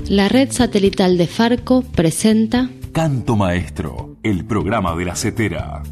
La red satelital de Farco presenta Canto Maestro, el programa de la Cetera.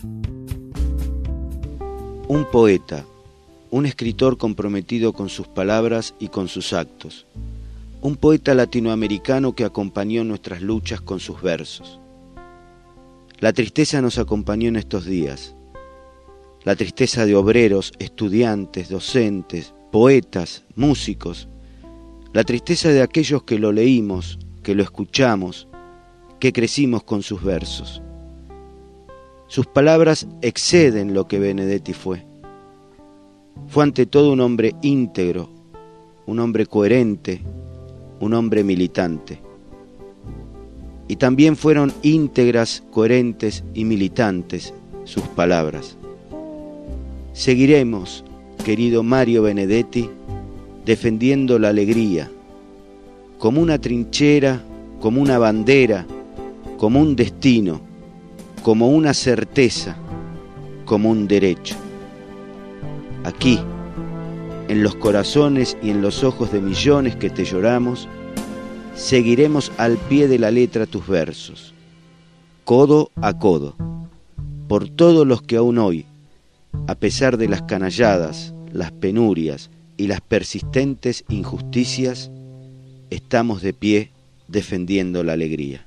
Un poeta, un escritor comprometido con sus palabras y con sus actos. Un poeta latinoamericano que acompañó nuestras luchas con sus versos. La tristeza nos acompañó en estos días. La tristeza de obreros, estudiantes, docentes, poetas, músicos. La tristeza de aquellos que lo leímos, que lo escuchamos, que crecimos con sus versos. Sus palabras exceden lo que Benedetti fue. Fue ante todo un hombre íntegro, un hombre coherente, un hombre militante. Y también fueron íntegras, coherentes y militantes sus palabras. Seguiremos, querido Mario Benedetti, defendiendo la alegría, como una trinchera, como una bandera, como un destino, como una certeza, como un derecho. Aquí, en los corazones y en los ojos de millones que te lloramos, seguiremos al pie de la letra tus versos, codo a codo, por todos los que aún hoy, a pesar de las canalladas, las penurias y las persistentes injusticias, estamos de pie defendiendo la alegría.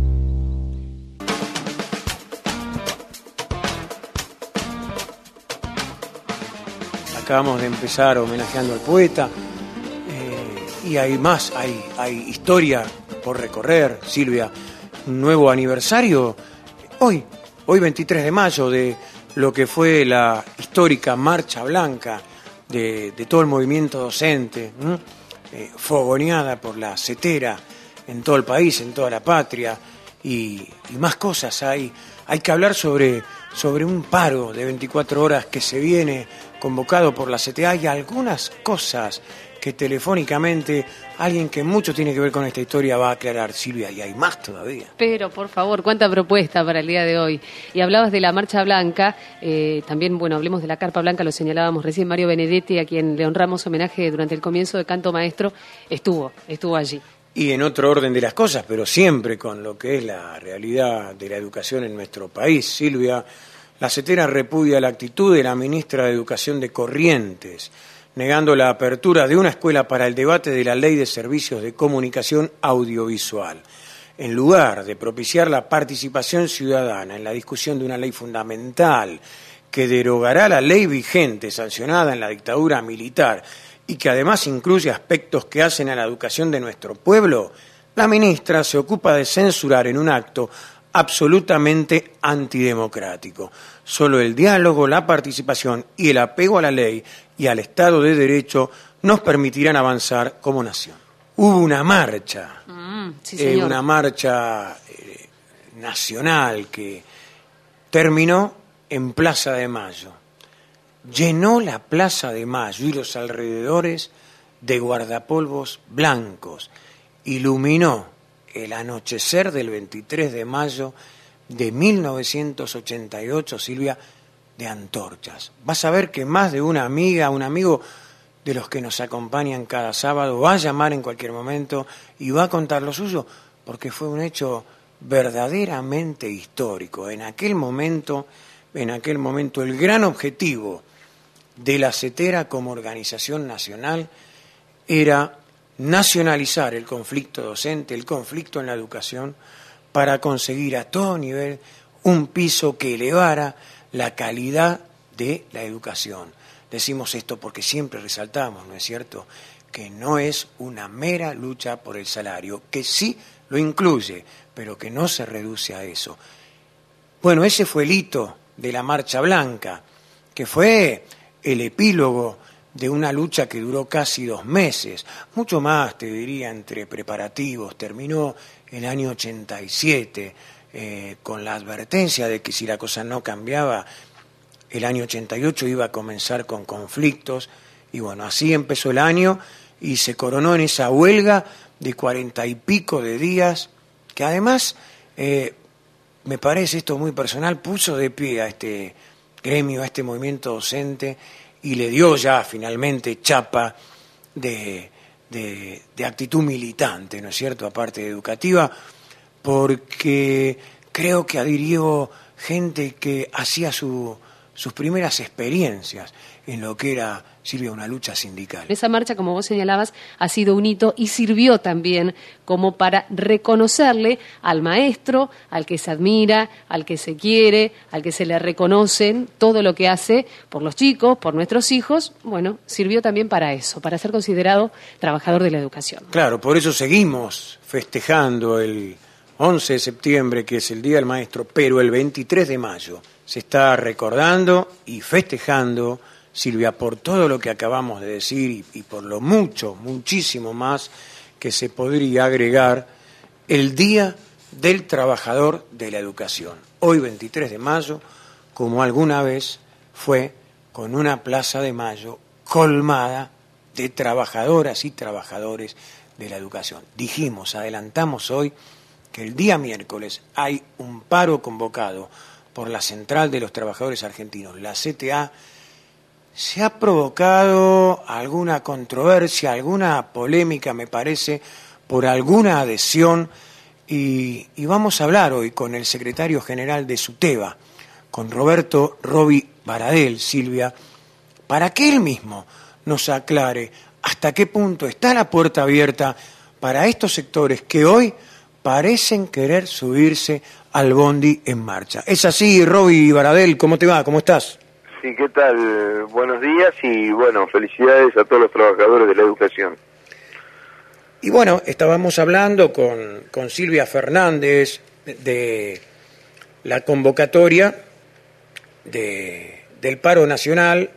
Acabamos de empezar homenajeando al poeta y hay más, hay historia por recorrer, Silvia. Un nuevo aniversario hoy 23 de mayo de lo que fue la histórica Marcha Blanca de todo el movimiento docente, fogoneada por la Cetera en todo el país, en toda la patria, y más cosas hay. Hay que hablar sobre un paro de 24 horas que se viene convocado por la CTA. Hay algunas cosas que telefónicamente alguien que mucho tiene que ver con esta historia va a aclarar, Silvia, y hay más todavía. Pero, por favor, cuánta propuesta para el día de hoy. Y hablabas de la Marcha Blanca, también, bueno, hablemos de la Carpa Blanca, lo señalábamos recién, Mario Benedetti, a quien le honramos homenaje durante el comienzo de Canto Maestro, estuvo allí. Y en otro orden de las cosas, pero siempre con lo que es la realidad de la educación en nuestro país, Silvia, la Cetera repudia la actitud de la ministra de Educación de Corrientes, negando la apertura de una escuela para el debate de la Ley de Servicios de Comunicación Audiovisual. En lugar de propiciar la participación ciudadana en la discusión de una ley fundamental que derogará la ley vigente sancionada en la dictadura militar y que además incluye aspectos que hacen a la educación de nuestro pueblo, la ministra se ocupa de censurar en un acto absolutamente antidemocrático. Solo el diálogo, la participación y el apego a la ley y al Estado de Derecho nos permitirán avanzar como nación. Hubo una marcha, una marcha nacional que terminó en Plaza de Mayo. Llenó la Plaza de Mayo y los alrededores de guardapolvos blancos. Iluminó el anochecer del 23 de mayo de 1988, Silvia, de antorchas. Vas a ver que más de una amiga, un amigo de los que nos acompañan cada sábado va a llamar en cualquier momento y va a contar lo suyo, porque fue un hecho verdaderamente histórico. En aquel momento, el gran objetivo de la Cetera como organización nacional era nacionalizar el conflicto docente, el conflicto en la educación, para conseguir a todo nivel un piso que elevara la calidad de la educación. Decimos esto porque siempre resaltamos, ¿no es cierto?, que no es una mera lucha por el salario, que sí lo incluye, pero que no se reduce a eso. Bueno, ese fue el hito de la Marcha Blanca, que fue el epílogo de una lucha que duró casi 2 meses, mucho más, te diría, entre preparativos. Terminó el año 87 con la advertencia de que si la cosa no cambiaba, el año 88 iba a comenzar con conflictos, y bueno, así empezó el año y se coronó en esa huelga de 40 y pico de días, que además, me parece esto muy personal, puso de pie a este gremio, a este movimiento docente, y le dio ya finalmente chapa de de actitud militante, ¿no es cierto?, aparte de educativa, porque creo que adhirió gente que hacía sus primeras experiencias en lo que era, Silvia, una lucha sindical. Esa marcha, como vos señalabas, ha sido un hito y sirvió también como para reconocerle al maestro, al que se admira, al que se quiere, al que se le reconocen todo lo que hace por los chicos, por nuestros hijos. Bueno, sirvió también para eso, para ser considerado trabajador de la educación. Claro, por eso seguimos festejando el 11 de septiembre, que es el Día del Maestro, pero el 23 de mayo se está recordando y festejando, Silvia, por todo lo que acabamos de decir y por lo muchísimo más que se podría agregar, el Día del Trabajador de la Educación. Hoy, 23 de mayo, como alguna vez fue, con una Plaza de Mayo colmada de trabajadoras y trabajadores de la educación. Adelantamos hoy que el día miércoles hay un paro convocado por la Central de los Trabajadores Argentinos, la CTA. Se ha provocado alguna controversia, alguna polémica, me parece, por alguna adhesión, y vamos a hablar hoy con el secretario general de SUTEBA, con Roberto Roby Baradel, Silvia, para que él mismo nos aclare hasta qué punto está la puerta abierta para estos sectores que hoy parecen querer subirse al bondi en marcha. Es así, Roby Baradel, ¿cómo te va? ¿Cómo estás? Sí, ¿qué tal? Buenos días y, bueno, felicidades a todos los trabajadores de la educación. Y bueno, estábamos hablando con Silvia Fernández de la convocatoria del paro nacional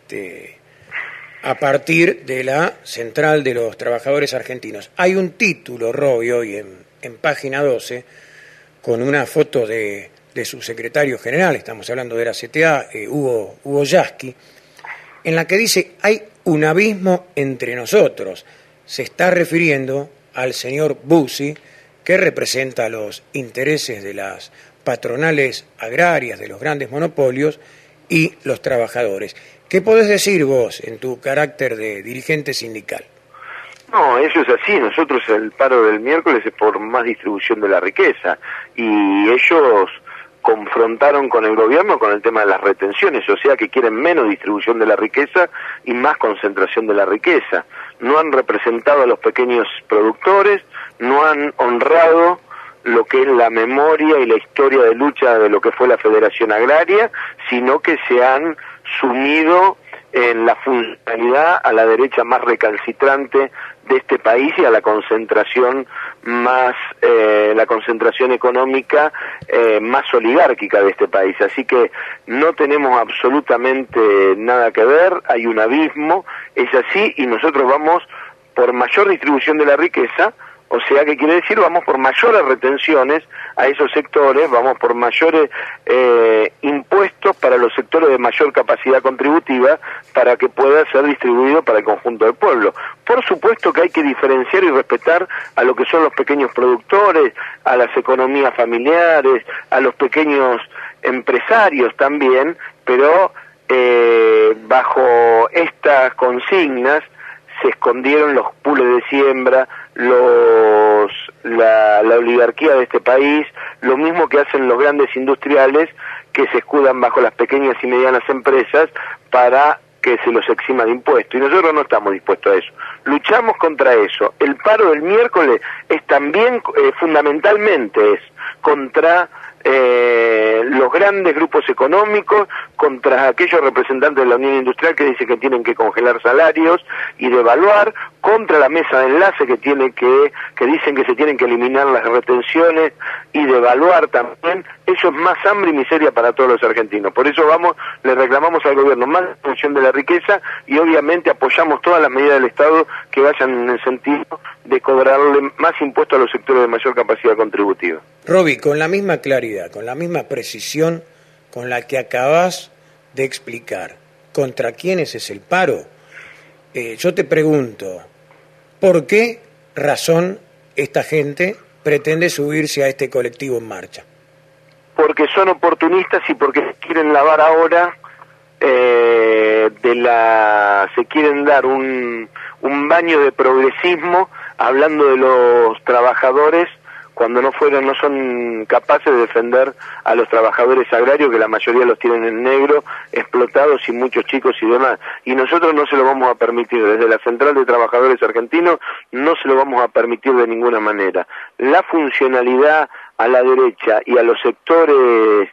a partir de la Central de los Trabajadores Argentinos. Hay un título, Roby, hoy en página 12, con una foto de su secretario general, estamos hablando de la CTA, Hugo Yasky, en la que dice: hay un abismo entre nosotros. Se está refiriendo al señor Bussi, que representa los intereses de las patronales agrarias, de los grandes monopolios y los trabajadores. ¿Qué podés decir vos en tu carácter de dirigente sindical? No, eso es así. Nosotros el paro del miércoles es por más distribución de la riqueza y ellos confrontaron con el gobierno con el tema de las retenciones, o sea que quieren menos distribución de la riqueza y más concentración de la riqueza. No han representado a los pequeños productores, no han honrado lo que es la memoria y la historia de lucha de lo que fue la Federación Agraria, sino que se han sumido en la funcionalidad a la derecha más recalcitrante de este país y a la concentración la concentración económica más oligárquica de este país. Así que no tenemos absolutamente nada que ver, hay un abismo, es así, y nosotros vamos por mayor distribución de la riqueza. O sea, ¿qué quiere decir? Vamos por mayores retenciones a esos sectores, vamos por mayores impuestos para los sectores de mayor capacidad contributiva para que pueda ser distribuido para el conjunto del pueblo. Por supuesto que hay que diferenciar y respetar a lo que son los pequeños productores, a las economías familiares, a los pequeños empresarios también, pero bajo estas consignas se escondieron los pools de siembra, la oligarquía de este país, lo mismo que hacen los grandes industriales que se escudan bajo las pequeñas y medianas empresas para que se los exima de impuestos, y nosotros no estamos dispuestos a eso. Luchamos contra eso. El paro del miércoles es también, fundamentalmente, es contra los grandes grupos económicos, contra aquellos representantes de la Unión Industrial que dicen que tienen que congelar salarios y devaluar, contra la mesa de enlace que dicen que se tienen que eliminar las retenciones y devaluar también. Eso es más hambre y miseria para todos los argentinos. Por eso le reclamamos al gobierno más distribución de la riqueza y obviamente apoyamos todas las medidas del Estado que vayan en el sentido de cobrarle más impuestos a los sectores de mayor capacidad contributiva. Roby, con la misma claridad, con la misma precisión con la que acabas de explicar, ¿contra quiénes es el paro? Yo te pregunto, ¿por qué razón esta gente pretende subirse a este colectivo en marcha? Porque son oportunistas y porque quieren lavar ahora se quieren dar un baño de progresismo hablando de los trabajadores cuando no son capaces de defender a los trabajadores agrarios, que la mayoría los tienen en negro, explotados, y muchos chicos y demás. Y nosotros no se lo vamos a permitir, desde la Central de Trabajadores Argentinos no se lo vamos a permitir de ninguna manera. La funcionalidad a la derecha y a los sectores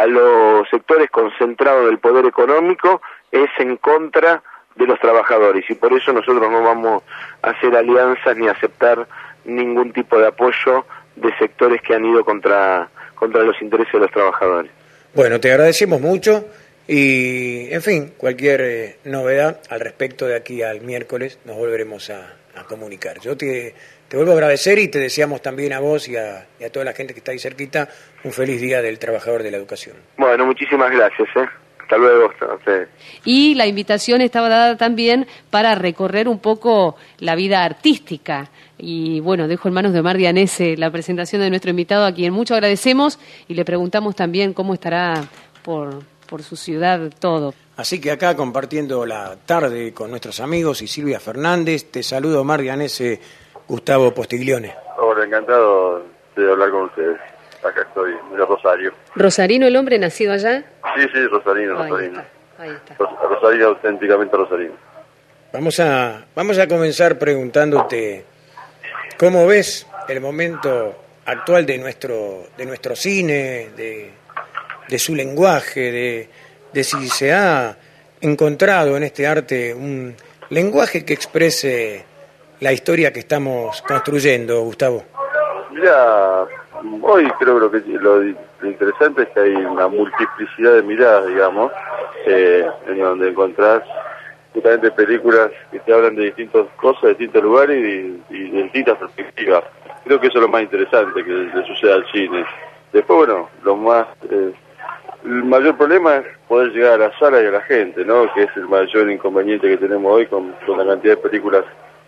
concentrados del poder económico es en contra de los trabajadores, y por eso nosotros no vamos a hacer alianzas ni aceptar ningún tipo de apoyo de sectores que han ido contra los intereses de los trabajadores. Bueno, te agradecemos mucho y, en fin, cualquier novedad al respecto de aquí al miércoles nos volveremos a comunicar. Yo te vuelvo a agradecer y te deseamos también a vos y a toda la gente que está ahí cerquita un feliz Día del Trabajador de la Educación. Bueno, muchísimas gracias. Hasta luego. Y la invitación estaba dada también para recorrer un poco la vida artística. Y bueno, dejo en manos de Omar Dianese la presentación de nuestro invitado, a quien mucho agradecemos, y le preguntamos también cómo estará por su ciudad todo. Así que acá compartiendo la tarde con nuestros amigos y Silvia Fernández, te saludo Omar Dianese, Gustavo Postiglione. Hola, encantado de hablar con ustedes. Acá estoy, de Rosario. ¿Rosarino el hombre, nacido allá? Sí, Rosarino. Ahí está. Rosarino, auténticamente Rosarino. Vamos a comenzar preguntándote cómo ves el momento actual de nuestro cine, de su lenguaje, de si se ha encontrado en este arte un lenguaje que exprese la historia que estamos construyendo, Gustavo. Mira, hoy creo que lo interesante es que hay una multiplicidad de miradas, digamos, en donde encontrás justamente películas que te hablan de distintas cosas, de distintos lugares y de distintas perspectivas. Creo que eso es lo más interesante que le sucede al cine. Después, bueno, el mayor problema es poder llegar a la sala y a la gente, ¿no? Que es el mayor inconveniente que tenemos hoy con la cantidad de películas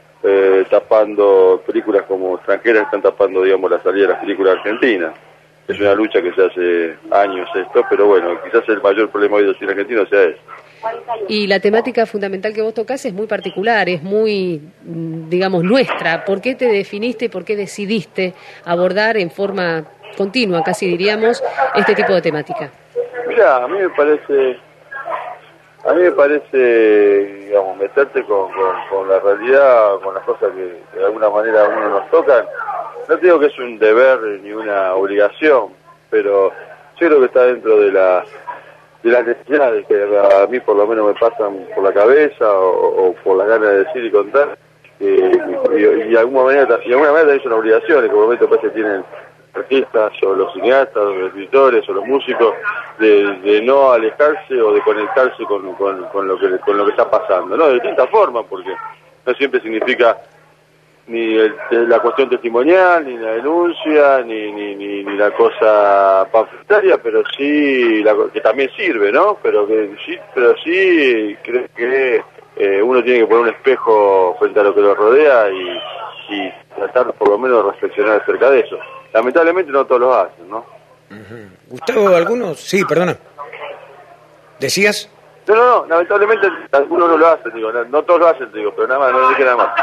tapando, películas como extranjeras están tapando, digamos, la salida de las películas argentinas. Es una lucha que se hace años esto, pero bueno, quizás el mayor problema hoy del cine argentino sea eso. Y la temática fundamental que vos tocás es muy particular, es muy, digamos, nuestra. ¿Por qué te definiste, por qué decidiste abordar en forma continua, casi diríamos, este tipo de temática? Mira, a mí me parece, digamos, meterte con la realidad, con las cosas que de alguna manera a uno nos tocan. No te digo que es un deber ni una obligación, pero yo creo que está dentro de las necesidades que a mí por lo menos me pasan por la cabeza o por las ganas de decir y contar, y de alguna manera también son obligaciones que por momento parece que tienen artistas o los cineastas o los escritores o los músicos de no alejarse o de conectarse con lo que está pasando, ¿no? De distintas formas, porque no siempre significa ni la cuestión testimonial, ni la denuncia, ni la cosa panfletaria, pero sí que también sirve, ¿no? Pero sí creo que uno tiene que poner un espejo frente a lo que lo rodea y tratar por lo menos de reflexionar acerca de eso. Lamentablemente no todos lo hacen, ¿no? Uh-huh. Gustavo, ¿algunos? Sí, perdona. ¿Decías? No, lamentablemente algunos no lo hacen, digo, no todos lo hacen, digo, pero nada más, no dije nada más.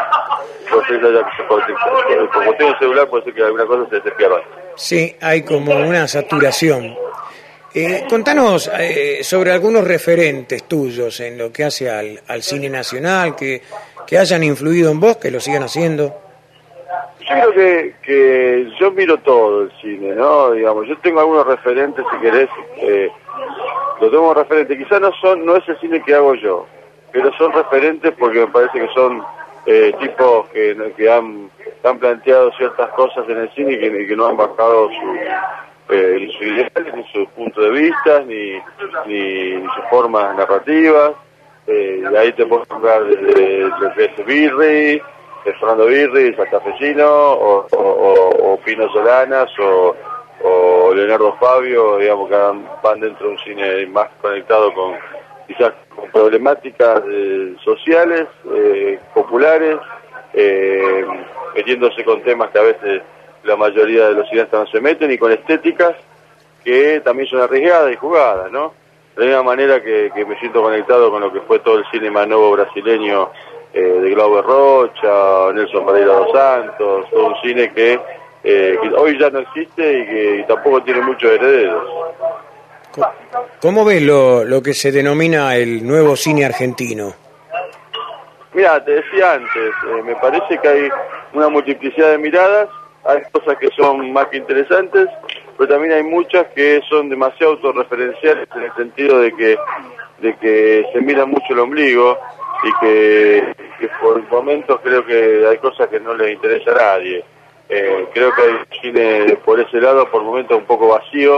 Como tengo el celular, puede ser que alguna cosa se pierda. Sí, hay como una saturación. Contanos sobre algunos referentes tuyos en lo que hace al cine nacional, que hayan influido en vos, que lo sigan haciendo. Yo creo que yo miro todo el cine, ¿no? Digamos, yo tengo algunos referentes, si querés, lo tengo referentes. Quizás no es el cine que hago yo, pero son referentes porque me parece que son tipos que han planteado ciertas cosas en el cine y que no han bajado ni sus ideales, ni sus puntos de vista, ni sus formas narrativas. Y ahí te puedo hablar de Birri, de Fernando Birri, Santafesino, o Pino Solanas, o Leonardo Fabio, digamos, que van dentro de un cine más conectado quizás con problemáticas sociales, populares, metiéndose con temas que a veces la mayoría de los cineastas no se meten, y con estéticas que también son arriesgadas y jugadas, ¿no? de la misma manera que me siento conectado con lo que fue todo el cine más nuevo brasileño, de Glauber Rocha, Nelson Pereira dos Santos, todo un cine que hoy ya no existe y que tampoco tiene muchos herederos. ¿Cómo ves lo que se denomina el nuevo cine argentino? Mira, te decía antes, me parece que hay una multiplicidad de miradas, hay cosas que son más que interesantes, pero también hay muchas que son demasiado autorreferenciales en el sentido de que se mira mucho el ombligo y que por momentos creo que hay cosas que no les interesa a nadie. Creo que hay cine por ese lado por momentos un poco vacío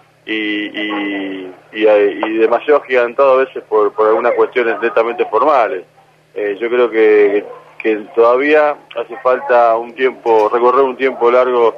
y demasiado agigantado a veces por algunas cuestiones netamente formales. Yo creo que todavía hace falta un tiempo, recorrer un tiempo largo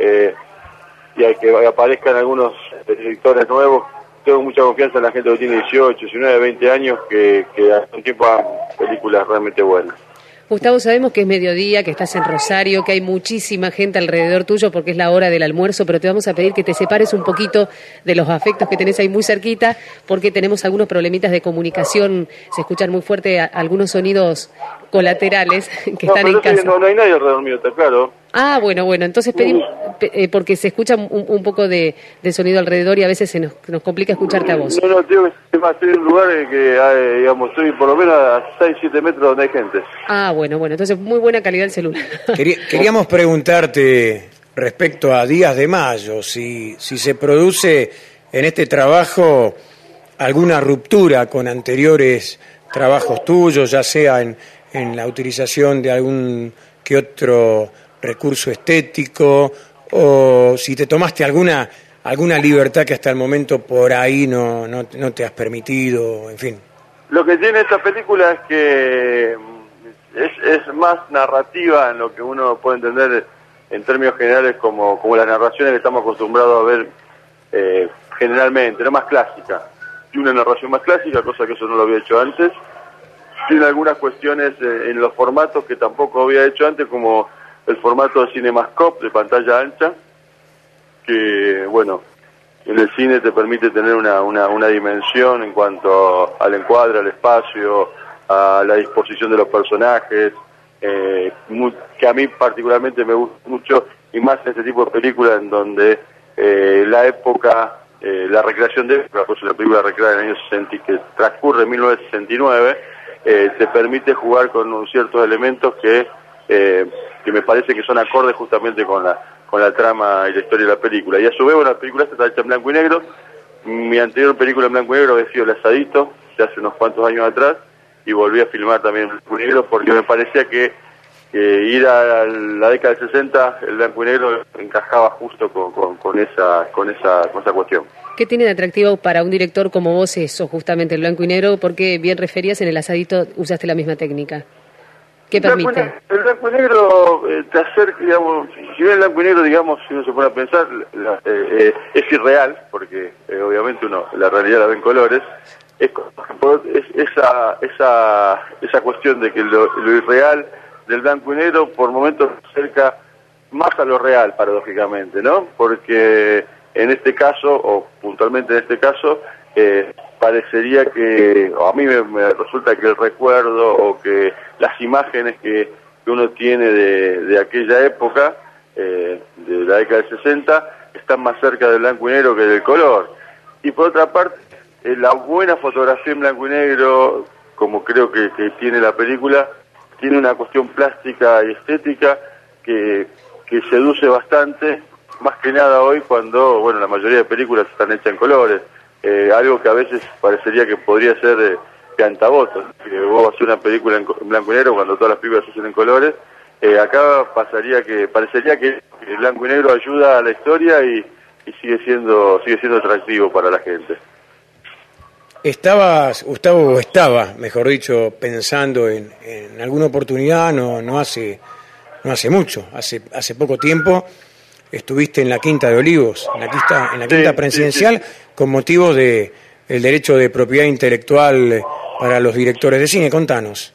y hay que aparezcan algunos directores nuevos. Tengo mucha confianza en la gente que tiene 18, 19, 20 años que hace un tiempo hagan películas realmente buenas. Gustavo, sabemos que es mediodía, que estás en Rosario, que hay muchísima gente alrededor tuyo porque es la hora del almuerzo, pero te vamos a pedir que te separes un poquito de los afectos que tenés ahí muy cerquita, porque tenemos algunos problemitas de comunicación, se escuchan muy fuerte algunos sonidos colaterales que están en casa. No hay nadie alrededor mío, está claro. Ah, bueno, entonces pedimos, porque se escucha un poco de sonido alrededor y a veces se nos complica escucharte a vos. No, tío, estoy en un lugar en que, digamos, estoy por lo menos a 6, 7 metros donde hay gente. Ah, bueno, entonces muy buena calidad el celular. Queríamos preguntarte respecto a Días de Mayo, si se produce en este trabajo alguna ruptura con anteriores trabajos tuyos, ya sea en la utilización de algún que otro recurso estético, o si te tomaste alguna libertad que hasta el momento por ahí no te has permitido, en fin. Lo que tiene esta película es que es más narrativa en lo que uno puede entender en términos generales como las narraciones que estamos acostumbrados a ver generalmente, no más clásica. Tiene una narración más clásica, cosa que eso no lo había hecho antes. Tiene algunas cuestiones en los formatos que tampoco había hecho antes, como el formato de CinemaScope, de pantalla ancha, que, bueno, en el cine te permite tener una dimensión en cuanto al encuadre, al espacio, a la disposición de los personajes, que a mí particularmente me gusta mucho, y más en este tipo de películas en donde la época, la recreación de época, pues la película recreada en el año 60, que transcurre en 1969, te permite jugar con ciertos elementos que me parece que son acordes justamente con la trama y la historia de la película. Y a su vez, la película está hecha en blanco y negro. Mi anterior película en blanco y negro había sido El Asadito, de hace unos cuantos años atrás, y volví a filmar también en blanco y negro porque me parecía que ir a la década del 60, el blanco y negro encajaba justo con esa cuestión. ¿Qué tiene de atractivo para un director como vos eso, justamente el blanco y negro? Porque bien referías, en El Asadito usaste la misma técnica. ¿Qué permite? El blanco y negro te acerca, digamos, si bien el blanco y negro, digamos, si uno se pone a pensar, es irreal, porque obviamente uno la realidad la ve en colores, es esa cuestión de que lo irreal del blanco y negro por momentos se acerca más a lo real, paradójicamente, ¿no? Porque en este caso, o puntualmente en este caso, parecería que, o a mí me resulta que el recuerdo o que las imágenes que uno tiene de aquella época, de la década del 60, están más cerca del blanco y negro que del color. Y por otra parte, la buena fotografía en blanco y negro, como creo que tiene la película, tiene una cuestión plástica y estética que seduce bastante, más que nada hoy cuando, bueno, la mayoría de películas están hechas en colores. Algo que a veces parecería que podría ser cantavotos, que vos haces una película en blanco y negro cuando todas las películas se hacen en colores. Acá parecería que el blanco y negro ayuda a la historia y sigue siendo atractivo para la gente. Gustavo estaba, mejor dicho, pensando en alguna oportunidad, no hace mucho, hace poco tiempo, estuviste en la Quinta de Olivos, en la Quinta Presidencial, sí. Con motivo de el derecho de propiedad intelectual para los directores de cine. Contanos.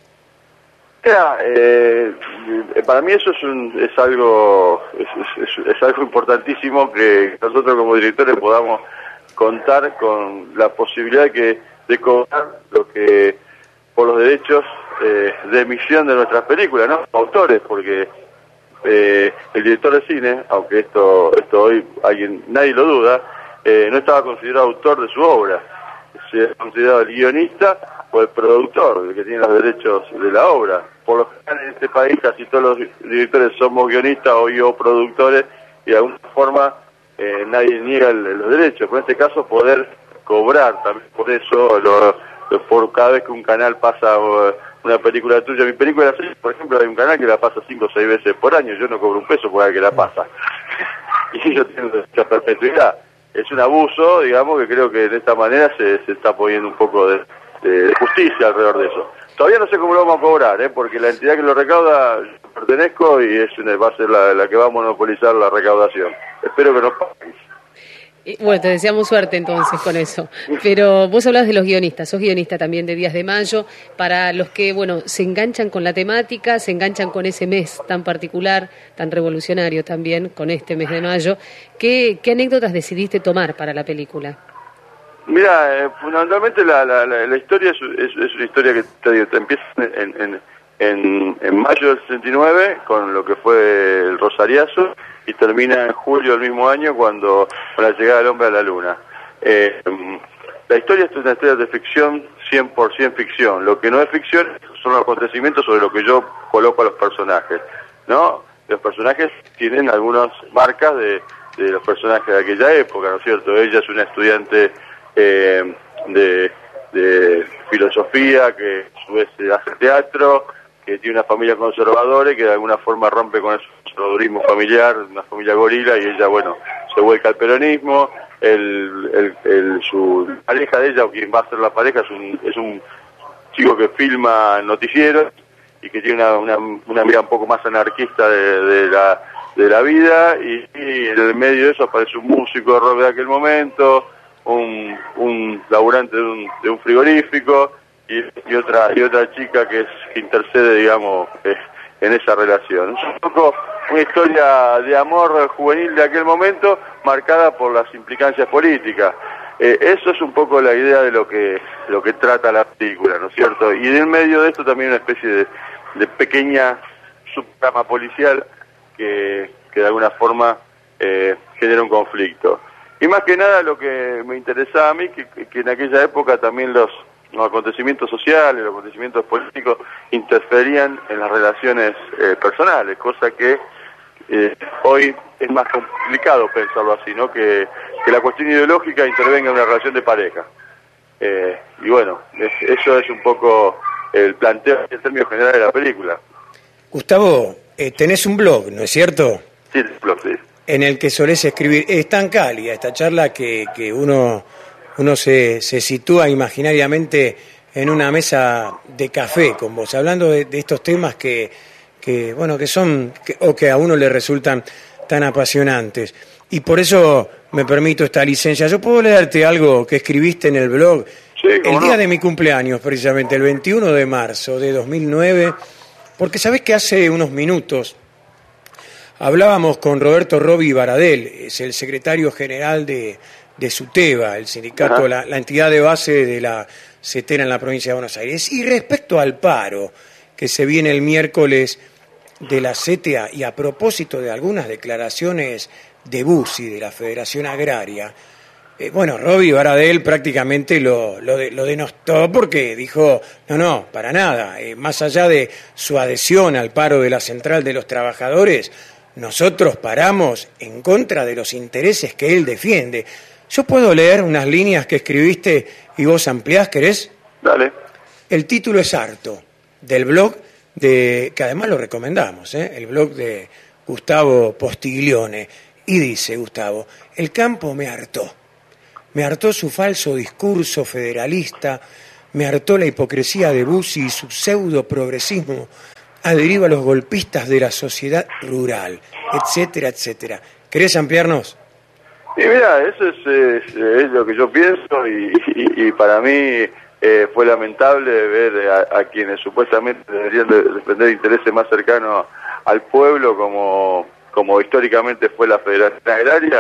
Para mí eso es algo importantísimo, que nosotros como directores podamos contar con la posibilidad de cobrar lo que por los derechos de emisión de nuestras películas, ¿no? Autores, porque el director de cine, aunque esto hoy nadie lo duda, no estaba considerado autor de su obra, se ha considerado el guionista o el productor, el que tiene los derechos de la obra. Por lo general en este país casi todos los directores somos guionistas o productores y de alguna forma nadie niega los derechos, pero en este caso poder cobrar también por eso, por cada vez que un canal pasa una película tuya. Mi película, por ejemplo, hay un canal que la pasa 5 o 6 veces por año, yo no cobro un peso por cada que la pasa. Y yo tengo esa perpetuidad. Es un abuso, digamos, que creo que de esta manera se está poniendo un poco de justicia alrededor de eso. Todavía no sé cómo lo vamos a cobrar, porque la entidad que lo recauda, yo pertenezco y va a ser la que va a monopolizar la recaudación. Espero que nos paguen. Bueno, te deseamos suerte entonces con eso. Pero vos hablabas de los guionistas, sos guionista también de Días de Mayo, para los que, bueno, se enganchan con la temática, se enganchan con ese mes tan particular, tan revolucionario también, con este mes de mayo. ¿Qué anécdotas decidiste tomar para la película? Mira, fundamentalmente la historia es una historia que te empieza en mayo del 69 con lo que fue el Rosariazo y termina en julio del mismo año con la llegada del hombre a la luna. La historia es una historia de ficción, 100% ficción. Lo que no es ficción son los acontecimientos sobre lo que yo coloco a los personajes, ¿no? Los personajes tienen algunas marcas de los personajes de aquella época, ¿no es cierto? Ella es una estudiante de filosofía que a su vez hace teatro, que tiene una familia conservadora y que de alguna forma rompe con ese conservadurismo familiar, una familia gorila, y ella, bueno, se vuelca al peronismo. Su pareja de ella, o quien va a ser la pareja, es un chico que filma noticieros y que tiene una mirada un poco más anarquista de la vida, y en el medio de eso aparece un músico de rock de aquel momento, un laburante de un frigorífico y otra chica que intercede, digamos, en esa relación. Es un poco una historia de amor juvenil de aquel momento, marcada por las implicancias políticas. Eso es un poco la idea de lo que trata la película, ¿no es cierto? Y en medio de esto también una especie de pequeña subtrama policial que de alguna forma genera un conflicto. Y más que nada lo que me interesaba a mí, que en aquella época también los acontecimientos sociales, los acontecimientos políticos interferían en las relaciones personales, cosa que hoy es más complicado pensarlo así, ¿no? Que la cuestión ideológica intervenga en una relación de pareja. Y bueno, eso es un poco el planteo en términos generales de la película. Gustavo, tenés un blog, ¿no es cierto? Sí, un blog, sí. En el que solés escribir. Es tan cálida esta charla que uno se sitúa imaginariamente en una mesa de café con vos, hablando de estos temas que a uno le resultan tan apasionantes. Y por eso me permito esta licencia. Yo puedo leerte algo que escribiste en el blog el día de mi cumpleaños, precisamente, el 21 de marzo de 2009, porque sabés que hace unos minutos hablábamos con Roberto Robi Baradel, es el secretario general de SUTEBA, el sindicato, la entidad de base de la CETERA en la provincia de Buenos Aires. Y respecto al paro que se viene el miércoles de la CTA, y a propósito de algunas declaraciones de BUSI, de la Federación Agraria, Robi Baradel prácticamente lo denostó porque dijo, no, para nada, más allá de su adhesión al paro de la Central de los Trabajadores, nosotros paramos en contra de los intereses que él defiende. Yo puedo leer unas líneas que escribiste y vos ampliás, ¿querés? Dale. El título es harto, del blog que además lo recomendamos, el blog de Gustavo Postiglione. Y dice Gustavo, el campo me hartó su falso discurso federalista, me hartó la hipocresía de Bussi y su pseudo progresismo adherido a los golpistas de la sociedad rural, etcétera, etcétera. ¿Querés ampliarnos? Y mira, eso es lo que yo pienso, y para mí fue lamentable ver a quienes supuestamente deberían defender intereses más cercanos al pueblo, como históricamente fue la Federación Agraria,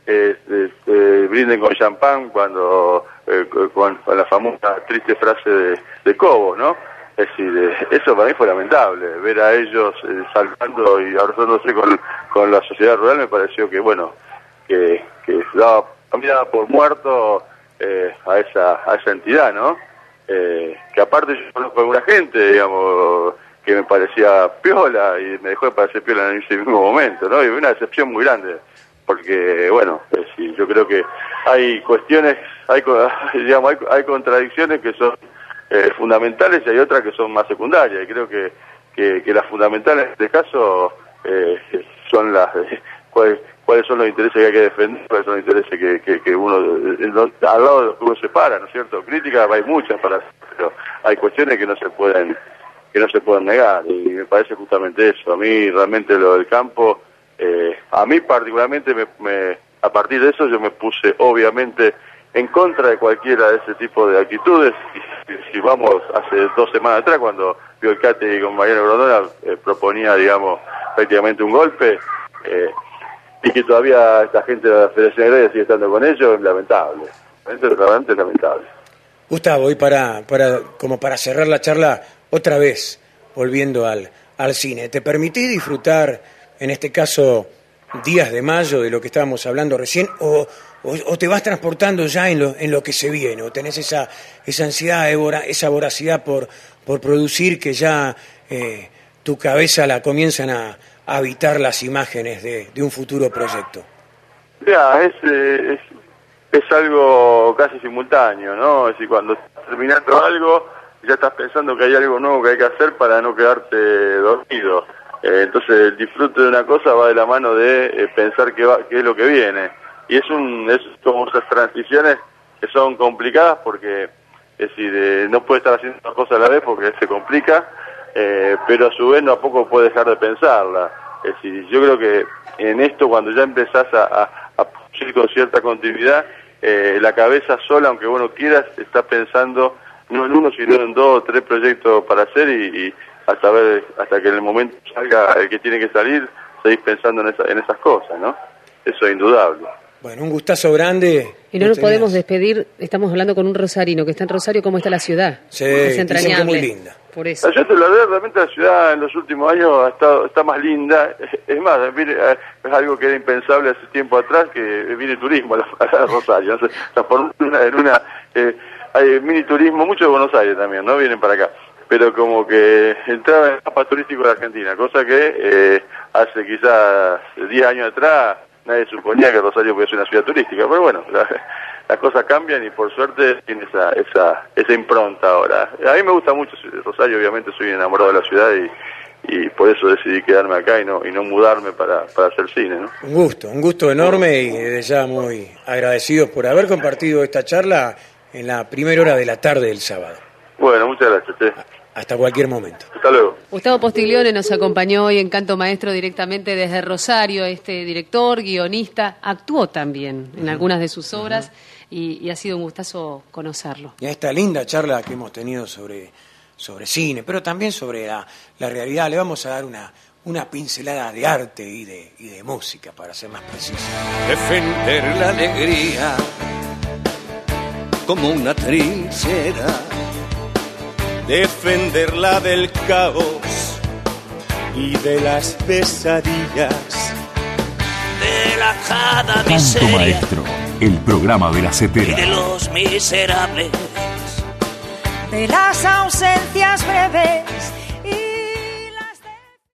brinden con champán cuando con la famosa triste frase de Cobo, ¿no? Es decir, eso para mí fue lamentable, ver a ellos saltando y abrazándose con la sociedad rural. Me pareció que, bueno, que daba por muerto a esa entidad, ¿no? Que aparte yo conozco a alguna gente, digamos, que me parecía piola y me dejó de parecer piola en ese mismo momento, ¿no? Y una decepción muy grande, porque, bueno, sí, yo creo que hay cuestiones, hay contradicciones que son fundamentales y hay otras que son más secundarias, y creo que las fundamentales en este caso son las cuáles son los intereses que hay que defender, cuáles son los intereses que uno al lado de los que uno se para, ¿no es cierto? Críticas hay muchas para hacer, pero hay cuestiones que no se pueden negar, y me parece justamente eso. A mí realmente lo del campo, a mí particularmente a partir de eso yo me puse obviamente en contra de cualquiera de ese tipo de actitudes. Y si vamos hace 2 semanas atrás, cuando Biolcati con Mariano Grondona proponía, digamos, prácticamente un golpe, y que todavía esta gente de la Federación Agraria sigue estando con ellos, es lamentable. Realmente es lamentable. Gustavo, y para cerrar la charla, otra vez, volviendo al cine, ¿te permitís disfrutar, en este caso, días de mayo, de lo que estábamos hablando recién, o te vas transportando ya en lo que se viene, o tenés esa ansiedad, esa voracidad por producir, que ya tu cabeza la comienzan a habitar las imágenes de un futuro proyecto? Ya, es algo casi simultáneo, ¿no? Es decir, cuando estás terminando algo, ya estás pensando que hay algo nuevo que hay que hacer para no quedarte dormido. Entonces el disfrute de una cosa va de la mano de pensar qué es lo que viene. Y es como esas transiciones que son complicadas, porque es decir, no puede estar haciendo una cosa a la vez porque se complica, pero a su vez no a poco puede dejar de pensarla. Es decir, yo creo que en esto, cuando ya empezás a producir con cierta continuidad, la cabeza sola, aunque vos no quieras, está pensando no en uno, sino en 2 o 3 proyectos para hacer, y hasta que en el momento salga el que tiene que salir, seguís pensando en esas cosas, ¿no? Eso es indudable. Bueno, un gustazo grande. Y no nos podemos despedir, estamos hablando con un rosarino que está en Rosario. ¿Cómo está la ciudad? Sí, es entrañable. dicen que muy linda. Por eso. Yo te lo veo, realmente la ciudad en los últimos años está más linda. Es más, es algo que era impensable hace tiempo atrás, que viene turismo a Rosario. Se transformó en una hay mini turismo, mucho de Buenos Aires también, ¿no? Vienen para acá. Pero como que entraba en el mapa turístico de Argentina, cosa que hace quizás 10 años atrás nadie suponía que Rosario pudiera ser una ciudad turística. Pero bueno, las cosas cambian y por suerte tiene esa impronta ahora. A mí me gusta mucho Rosario, obviamente soy enamorado de la ciudad y por eso decidí quedarme acá y no mudarme para hacer cine, ¿no? Un gusto enorme, y desde ya muy agradecidos por haber compartido esta charla en la primera hora de la tarde del sábado. Bueno, muchas gracias. Hasta cualquier momento. Hasta luego. Gustavo Postiglione nos acompañó hoy en Canto Maestro directamente desde Rosario. Director, guionista, actuó también en algunas de sus obras, y ha sido un gustazo conocerlo. Y a esta linda charla que hemos tenido sobre cine, pero también sobre la realidad, le vamos a dar una pincelada de arte y de música, para ser más preciso. Defender la alegría como una trinchera, defenderla del caos y de las pesadillas, de la cada miseria. Canto Maestro, el programa de la Zetera. Y de los miserables, de las ausencias breves